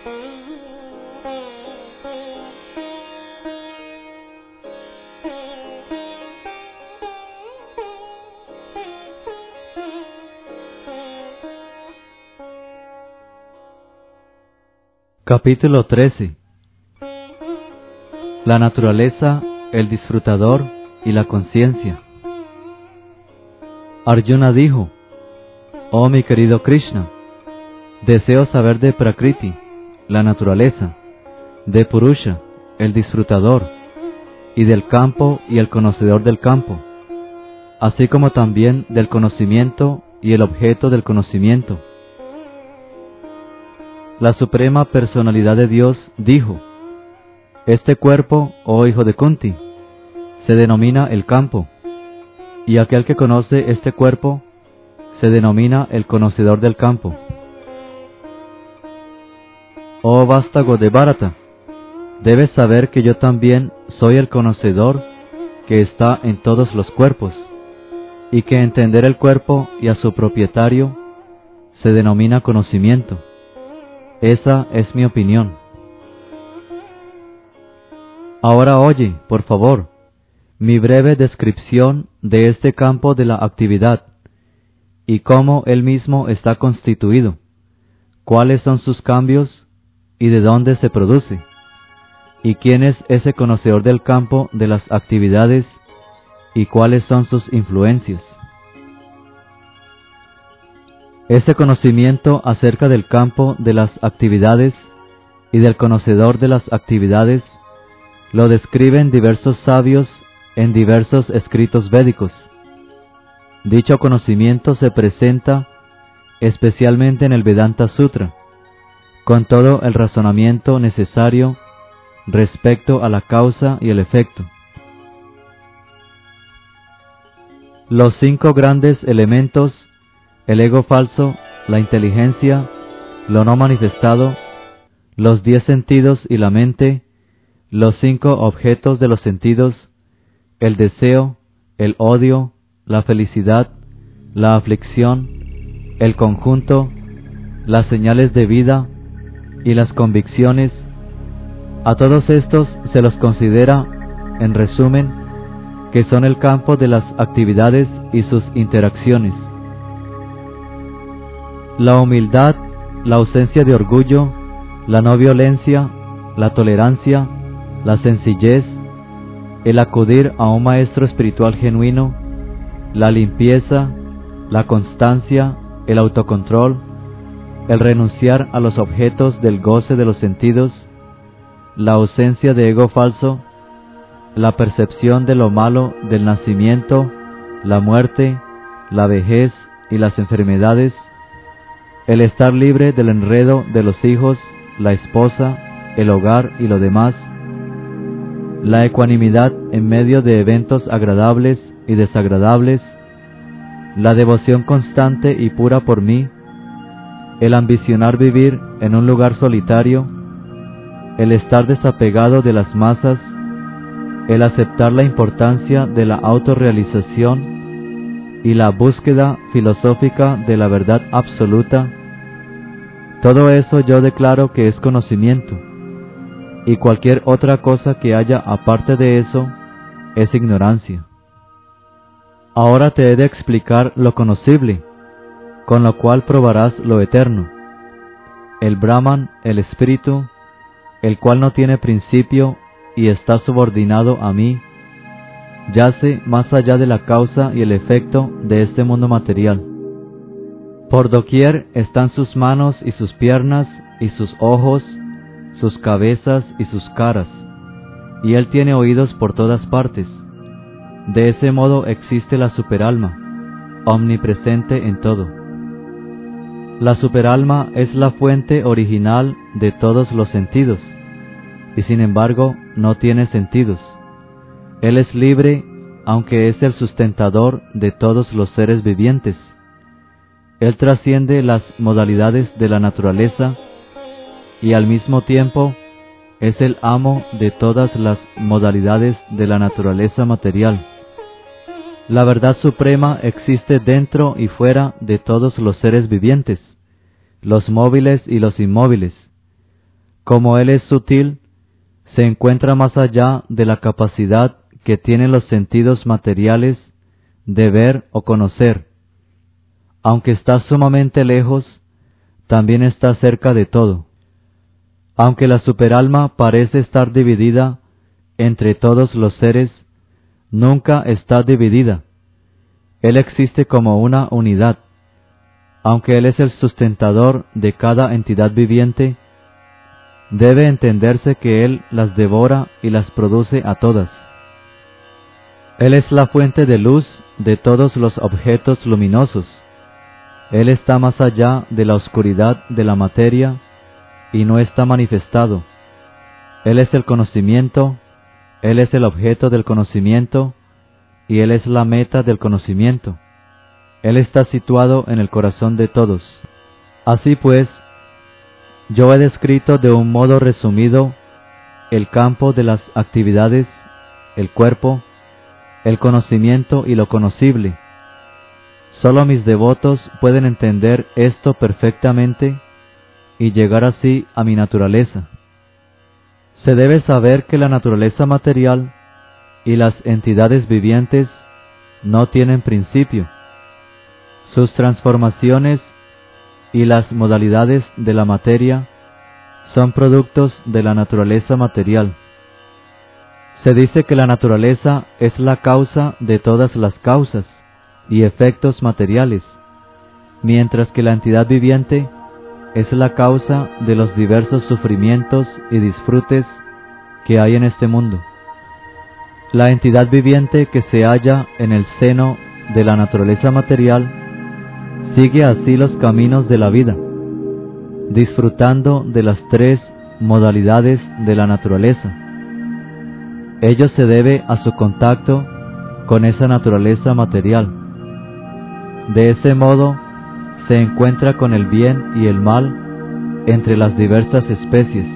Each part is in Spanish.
Capítulo 13. La naturaleza, el disfrutador y la conciencia. Arjuna dijo: Oh mi querido Krishna, deseo saber de Prakriti, la naturaleza, de Purusha, el disfrutador, y del campo y el conocedor del campo, así como también del conocimiento y el objeto del conocimiento. La Suprema Personalidad de Dios dijo: Este cuerpo, oh hijo de Kunti, se denomina el campo, y aquel que conoce este cuerpo se denomina el conocedor del campo. Oh vástago de Bharata, debes saber que yo también soy el conocedor que está en todos los cuerpos, y que entender el cuerpo y a su propietario se denomina conocimiento. Esa es mi opinión. Ahora oye, por favor, mi breve descripción de este campo de la actividad, y cómo él mismo está constituido, cuáles son sus cambios y de dónde se produce, y quién es ese conocedor del campo de las actividades y cuáles son sus influencias. Ese conocimiento acerca del campo de las actividades y del conocedor de las actividades lo describen diversos sabios en diversos escritos védicos. Dicho conocimiento se presenta especialmente en el Vedanta Sutra, con todo el razonamiento necesario respecto a la causa y el efecto. Los 5 grandes elementos, el ego falso, la inteligencia, lo no manifestado, los 10 sentidos y la mente, los 5 objetos de los sentidos, el deseo, el odio, la felicidad, la aflicción, el conjunto, las señales de vida y las convicciones, a todos estos se los considera, en resumen, que son el campo de las actividades y sus interacciones. La humildad, la ausencia de orgullo, la no violencia, la tolerancia, la sencillez, el acudir a un maestro espiritual genuino, la limpieza, la constancia, el autocontrol, el renunciar a los objetos del goce de los sentidos, la ausencia de ego falso, la percepción de lo malo del nacimiento, la muerte, la vejez y las enfermedades, el estar libre del enredo de los hijos, la esposa, el hogar y lo demás, la ecuanimidad en medio de eventos agradables y desagradables, la devoción constante y pura por mí, el ambicionar vivir en un lugar solitario, el estar desapegado de las masas, el aceptar la importancia de la autorrealización y la búsqueda filosófica de la verdad absoluta, todo eso yo declaro que es conocimiento, y cualquier otra cosa que haya aparte de eso es ignorancia. Ahora te he de explicar lo conocible, con lo cual probarás lo eterno. El Brahman, el espíritu, el cual no tiene principio y está subordinado a mí, yace más allá de la causa y el efecto de este mundo material. Por doquier están sus manos y sus piernas y sus ojos, sus cabezas y sus caras, y él tiene oídos por todas partes. De ese modo existe la superalma, omnipresente en todo. La superalma es la fuente original de todos los sentidos, y sin embargo no tiene sentidos. Él es libre, aunque es el sustentador de todos los seres vivientes. Él trasciende las modalidades de la naturaleza y al mismo tiempo es el amo de todas las modalidades de la naturaleza material. La verdad suprema existe dentro y fuera de todos los seres vivientes, los móviles y los inmóviles. Como Él es sutil, se encuentra más allá de la capacidad que tienen los sentidos materiales de ver o conocer. Aunque está sumamente lejos, también está cerca de todo. Aunque la superalma parece estar dividida entre todos los seres, nunca está dividida. Él existe como una unidad. Aunque Él es el sustentador de cada entidad viviente, debe entenderse que Él las devora y las produce a todas. Él es la fuente de luz de todos los objetos luminosos. Él está más allá de la oscuridad de la materia y no está manifestado. Él es el conocimiento, Él es el objeto del conocimiento y Él es la meta del conocimiento. Él está situado en el corazón de todos. Así pues, yo he descrito de un modo resumido el campo de las actividades, el cuerpo, el conocimiento y lo conocible. Solo mis devotos pueden entender esto perfectamente y llegar así a mi naturaleza. Se debe saber que la naturaleza material y las entidades vivientes no tienen principio. Sus transformaciones y las modalidades de la materia son productos de la naturaleza material. Se dice que la naturaleza es la causa de todas las causas y efectos materiales, mientras que la entidad viviente es la causa de los diversos sufrimientos y disfrutes que hay en este mundo. La entidad viviente que se halla en el seno de la naturaleza material sigue así los caminos de la vida, disfrutando de las tres modalidades de la naturaleza. Ello se debe a su contacto con esa naturaleza material. De ese modo, se encuentra con el bien y el mal entre las diversas especies.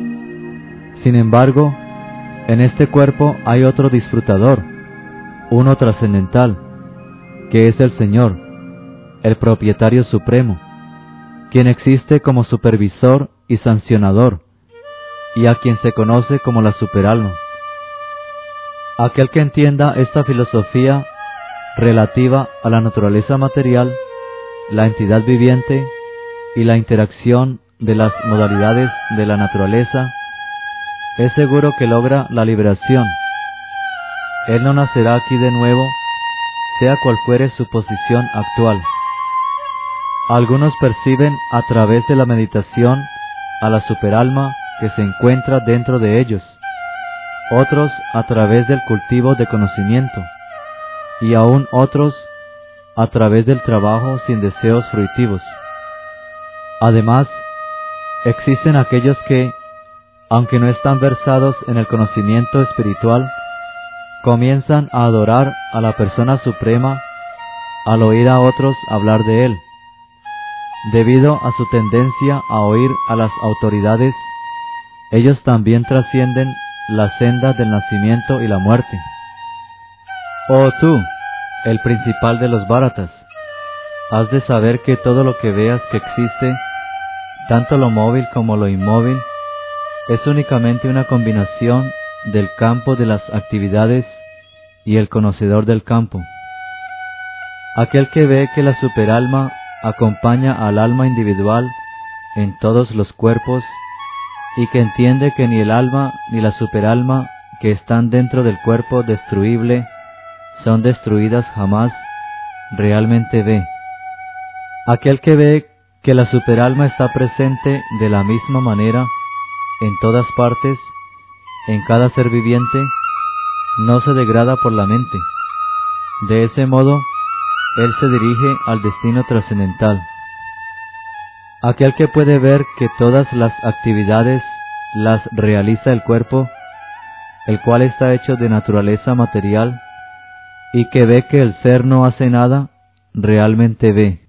Sin embargo, en este cuerpo hay otro disfrutador, uno trascendental, que es el Señor, el propietario supremo, quien existe como supervisor y sancionador, y a quien se conoce como la superalma. Aquel que entienda esta filosofía relativa a la naturaleza material, la entidad viviente y la interacción de las modalidades de la naturaleza, es seguro que logra la liberación. Él no nacerá aquí de nuevo, sea cual fuere su posición actual. Algunos perciben a través de la meditación a la superalma que se encuentra dentro de ellos, otros a través del cultivo de conocimiento, y aún otros a través del trabajo sin deseos fruitivos. Además, existen aquellos que, aunque no están versados en el conocimiento espiritual, comienzan a adorar a la persona suprema al oír a otros hablar de él. Debido a su tendencia a oír a las autoridades, ellos también trascienden la senda del nacimiento y la muerte. Oh tú, el principal de los Bharatas, has de saber que todo lo que veas que existe, tanto lo móvil como lo inmóvil, es únicamente una combinación del campo de las actividades y el conocedor del campo. Aquel que ve que la superalma acompaña al alma individual en todos los cuerpos y que entiende que ni el alma ni la superalma que están dentro del cuerpo destruible son destruidas jamás, realmente ve. Aquel que ve que la superalma está presente de la misma manera en todas partes, en cada ser viviente, no se degrada por la mente. De ese modo, él se dirige al destino trascendental. Aquel que puede ver que todas las actividades las realiza el cuerpo, el cual está hecho de naturaleza material, y que ve que el ser no hace nada, realmente ve.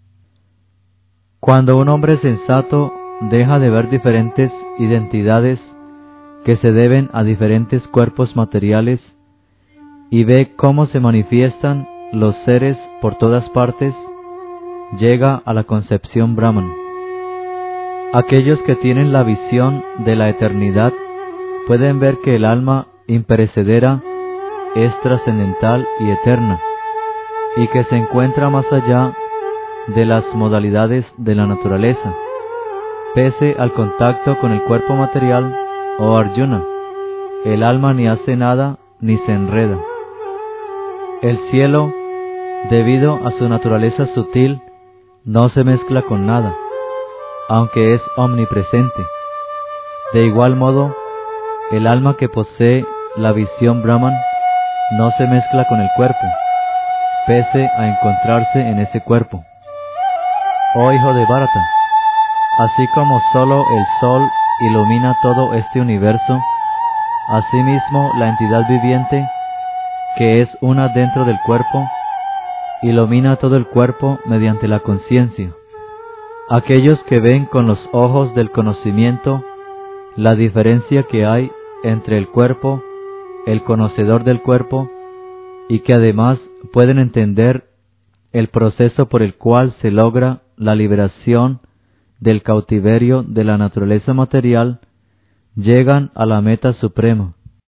Cuando un hombre sensato deja de ver diferentes identidades que se deben a diferentes cuerpos materiales y ve cómo se manifiestan los seres por todas partes, llega a la concepción Brahman. Aquellos que tienen la visión de la eternidad pueden ver que el alma imperecedera es trascendental y eterna, y que se encuentra más allá de las modalidades de la naturaleza, pese al contacto con el cuerpo material. Oh Arjuna, el alma ni hace nada ni se enreda. El cielo, debido a su naturaleza sutil, no se mezcla con nada, aunque es omnipresente. De igual modo, el alma que posee la visión Brahman no se mezcla con el cuerpo, pese a encontrarse en ese cuerpo. Oh hijo de Bharata, así como solo el sol ilumina todo este universo, asimismo la entidad viviente, que es una dentro del cuerpo, ilumina todo el cuerpo mediante la conciencia. Aquellos que ven con los ojos del conocimiento la diferencia que hay entre el cuerpo, el conocedor del cuerpo, y que además pueden entender el proceso por el cual se logra la liberación del cautiverio de la naturaleza material, llegan a la meta suprema,